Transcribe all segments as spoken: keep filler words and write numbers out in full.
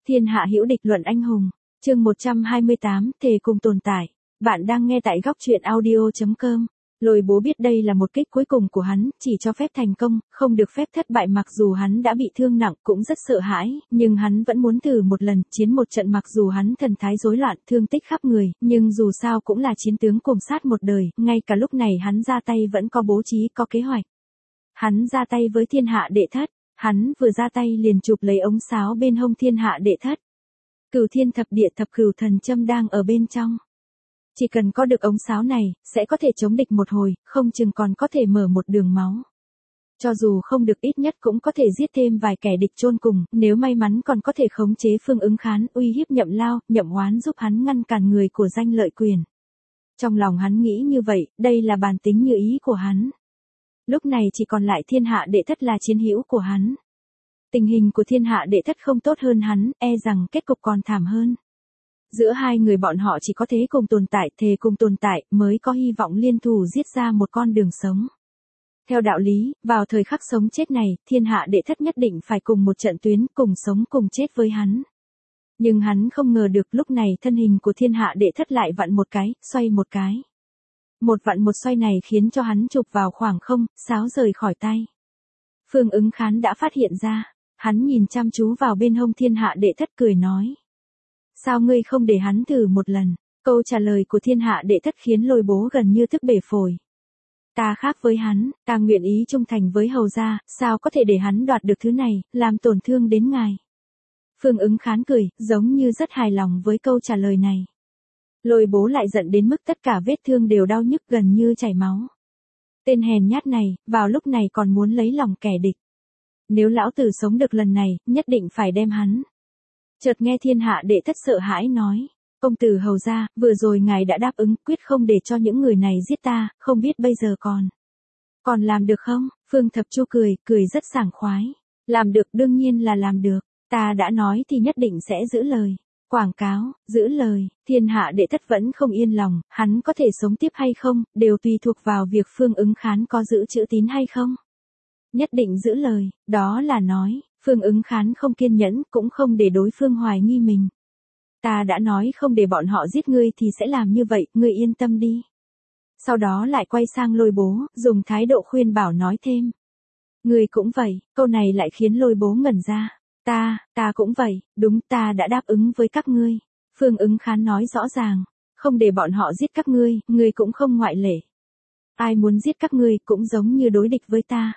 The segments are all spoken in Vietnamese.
Thiên hạ hữu địch luận anh hùng. Chương một trăm hai mươi tám, thề cùng tồn tại. Bạn đang nghe tại góc truyện audio chấm com. Lôi bố biết đây là một kích cuối cùng của hắn, chỉ cho phép thành công, không được phép thất bại. Mặc dù hắn đã bị thương nặng cũng rất sợ hãi, nhưng hắn vẫn muốn thử một lần, chiến một trận. Mặc dù hắn thần thái rối loạn, thương tích khắp người, nhưng dù sao cũng là chiến tướng cùng sát một đời, ngay cả lúc này hắn ra tay vẫn có bố trí, có kế hoạch. Hắn ra tay với thiên hạ đệ thất, hắn vừa ra tay liền chụp lấy ống sáo bên hông thiên hạ đệ thất. Cửu thiên thập địa thập cửu thần châm đang ở bên trong. Chỉ cần có được ống sáo này, sẽ có thể chống địch một hồi, không chừng còn có thể mở một đường máu. Cho dù không được ít nhất cũng có thể giết thêm vài kẻ địch chôn cùng, nếu may mắn còn có thể khống chế Phương Ứng Khán, uy hiếp Nhậm Lao, Nhậm Oán giúp hắn ngăn cản người của danh lợi quyền. Trong lòng hắn nghĩ như vậy, đây là bản tính như ý của hắn. Lúc này chỉ còn lại thiên hạ đệ thất là chiến hữu của hắn. Tình hình của thiên hạ đệ thất không tốt hơn hắn, e rằng kết cục còn thảm hơn. Giữa hai người bọn họ chỉ có thế cùng tồn tại, thề cùng tồn tại, mới có hy vọng liên thủ giết ra một con đường sống. Theo đạo lý, vào thời khắc sống chết này, thiên hạ đệ thất nhất định phải cùng một trận tuyến, cùng sống cùng chết với hắn. Nhưng hắn không ngờ được lúc này thân hình của thiên hạ đệ thất lại vặn một cái, xoay một cái. Một vặn một xoay này khiến cho hắn chụp vào khoảng không, sáo rời khỏi tay. Phương Ứng Khán đã phát hiện ra, hắn nhìn chăm chú vào bên hông thiên hạ đệ thất cười nói. Sao ngươi không để hắn thử một lần? Câu trả lời của thiên hạ đệ thất khiến Lôi Bố gần như tức bể phổi. Ta khác với hắn, ta nguyện ý trung thành với hầu gia, sao có thể để hắn đoạt được thứ này, làm tổn thương đến ngài. Phương Ứng Khán cười, giống như rất hài lòng với câu trả lời này. Lôi Bố lại giận đến mức tất cả vết thương đều đau nhức gần như chảy máu. Tên hèn nhát này, vào lúc này còn muốn lấy lòng kẻ địch. Nếu lão tử sống được lần này, nhất định phải đem hắn. Chợt nghe thiên hạ đệ thất sợ hãi nói. Công tử hầu gia, vừa rồi ngài đã đáp ứng, quyết không để cho những người này giết ta, không biết bây giờ còn. Còn làm được không? Phương Thập Chu cười, cười rất sảng khoái. Làm được đương nhiên là làm được. Ta đã nói thì nhất định sẽ giữ lời. Quảng cáo, giữ lời, thiên hạ đệ thất vẫn không yên lòng, hắn có thể sống tiếp hay không, đều tùy thuộc vào việc Phương Ứng Khán có giữ chữ tín hay không. Nhất định giữ lời, đó là nói, Phương Ứng Khán không kiên nhẫn, cũng không để đối phương hoài nghi mình. Ta đã nói không để bọn họ giết ngươi thì sẽ làm như vậy, ngươi yên tâm đi. Sau đó lại quay sang Lôi Bố, dùng thái độ khuyên bảo nói thêm. Ngươi cũng vậy, câu này lại khiến Lôi Bố ngẩn ra. Ta, ta cũng vậy, đúng, ta đã đáp ứng với các ngươi. Phương Ứng Khán nói rõ ràng, không để bọn họ giết các ngươi, ngươi cũng không ngoại lệ. Ai muốn giết các ngươi cũng giống như đối địch với ta.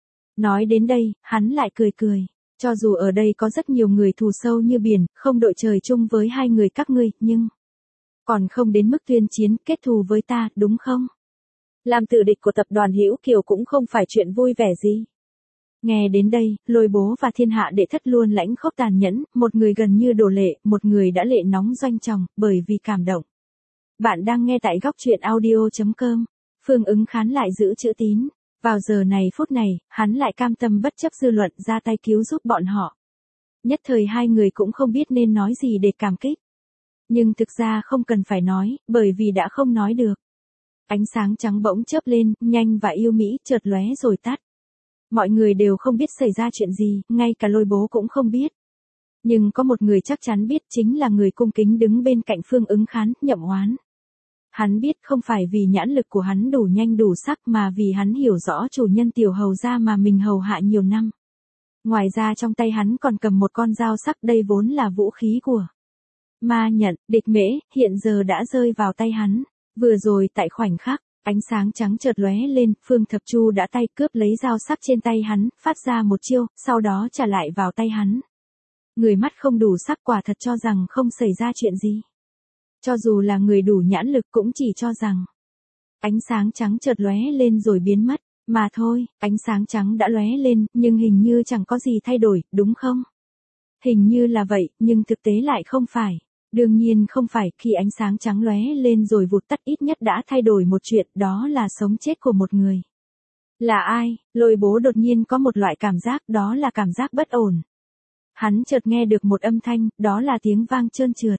Nói đến đây, hắn lại cười cười, cho dù ở đây có rất nhiều người thù sâu như biển, không đội trời chung với hai người các ngươi, nhưng còn không đến mức tuyên chiến, kết thù với ta, đúng không? Làm tử địch của tập đoàn Hữu Kiều cũng không phải chuyện vui vẻ gì. Nghe đến đây, Lôi Bố và thiên hạ đệ thất luôn lãnh khốc tàn nhẫn, một người gần như đổ lệ, một người đã lệ nóng doanh tròng, bởi vì cảm động. Bạn đang nghe tại góc truyện audio chấm com. Phương Ứng Khán lại giữ chữ tín. Vào giờ này phút này, hắn lại cam tâm bất chấp dư luận ra tay cứu giúp bọn họ. Nhất thời hai người cũng không biết nên nói gì để cảm kích. Nhưng thực ra không cần phải nói, bởi vì đã không nói được. Ánh sáng trắng bỗng chớp lên, nhanh và yêu mỹ, chợt lóe rồi tắt. Mọi người đều không biết xảy ra chuyện gì, ngay cả Lôi Bố cũng không biết. Nhưng có một người chắc chắn biết, chính là người cung kính đứng bên cạnh Phương Ứng Khán, Nhậm Oán. Hắn biết không phải vì nhãn lực của hắn đủ nhanh đủ sắc mà vì hắn hiểu rõ chủ nhân tiểu hầu gia mà mình hầu hạ nhiều năm. Ngoài ra trong tay hắn còn cầm một con dao sắc, đây vốn là vũ khí của ma nhận, địch mễ, hiện giờ đã rơi vào tay hắn. Vừa rồi tại khoảnh khắc, ánh sáng trắng chợt lóe lên, Phương Thập Chu đã tay cướp lấy dao sắc trên tay hắn, phát ra một chiêu, sau đó trả lại vào tay hắn. Người mắt không đủ sắc quả thật cho rằng không xảy ra chuyện gì. Cho dù là người đủ nhãn lực cũng chỉ cho rằng ánh sáng trắng chợt lóe lên rồi biến mất, mà thôi, ánh sáng trắng đã lóe lên, nhưng hình như chẳng có gì thay đổi, đúng không? Hình như là vậy, nhưng thực tế lại không phải. Đương nhiên không phải, khi ánh sáng trắng lóe lên rồi vụt tắt ít nhất đã thay đổi một chuyện, đó là sống chết của một người. Là ai? Lôi Bố đột nhiên có một loại cảm giác, đó là cảm giác bất ổn. Hắn chợt nghe được một âm thanh, đó là tiếng vang trơn trượt.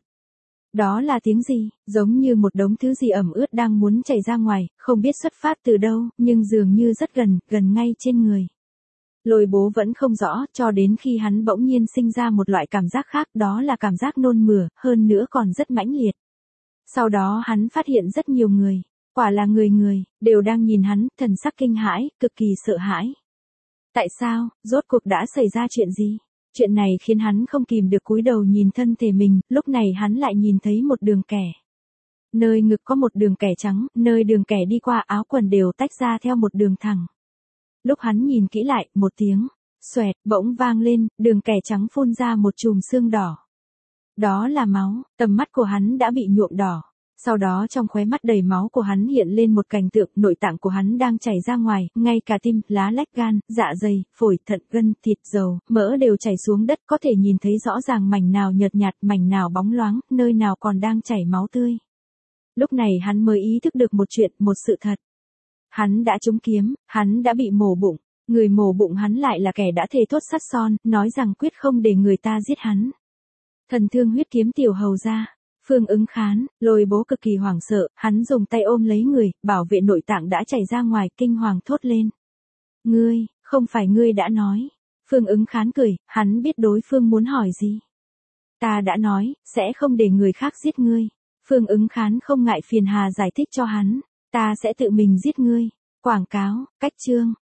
Đó là tiếng gì? Giống như một đống thứ gì ẩm ướt đang muốn chảy ra ngoài, không biết xuất phát từ đâu, nhưng dường như rất gần, gần ngay trên người. Lôi bố vẫn không rõ, cho đến khi hắn bỗng nhiên sinh ra một loại cảm giác khác, đó là cảm giác nôn mửa, hơn nữa còn rất mãnh liệt. Sau đó hắn phát hiện rất nhiều người, quả là người người, đều đang nhìn hắn, thần sắc kinh hãi, cực kỳ sợ hãi. Tại sao, rốt cuộc đã xảy ra chuyện gì? Chuyện này khiến hắn không kìm được cúi đầu nhìn thân thể mình, lúc này hắn lại nhìn thấy một đường kẻ. Nơi ngực có một đường kẻ trắng, nơi đường kẻ đi qua áo quần đều tách ra theo một đường thẳng. Lúc hắn nhìn kỹ lại, một tiếng, xoẹt, bỗng vang lên, đường kẻ trắng phun ra một chùm xương đỏ. Đó là máu, tầm mắt của hắn đã bị nhuộm đỏ. Sau đó trong khóe mắt đầy máu của hắn hiện lên một cảnh tượng, nội tạng của hắn đang chảy ra ngoài, ngay cả tim, lá lách gan, dạ dày, phổi, thận, gân, thịt, dầu, mỡ đều chảy xuống đất, có thể nhìn thấy rõ ràng mảnh nào nhợt nhạt, mảnh nào bóng loáng, nơi nào còn đang chảy máu tươi. Lúc này hắn mới ý thức được một chuyện, một sự thật. Hắn đã trúng kiếm, hắn đã bị mổ bụng, người mổ bụng hắn lại là kẻ đã thề thốt sắt son, nói rằng quyết không để người ta giết hắn. Thần thương huyết kiếm tiểu hầu ra. Phương Ứng Khán, Lôi bố cực kỳ hoảng sợ, hắn dùng tay ôm lấy người, bảo vệ nội tạng đã chảy ra ngoài, kinh hoàng thốt lên. Ngươi, không phải ngươi đã nói. Phương Ứng Khán cười, hắn biết đối phương muốn hỏi gì. Ta đã nói, sẽ không để người khác giết ngươi. Phương Ứng Khán không ngại phiền hà giải thích cho hắn, ta sẽ tự mình giết ngươi. Quảng cáo, cách chương.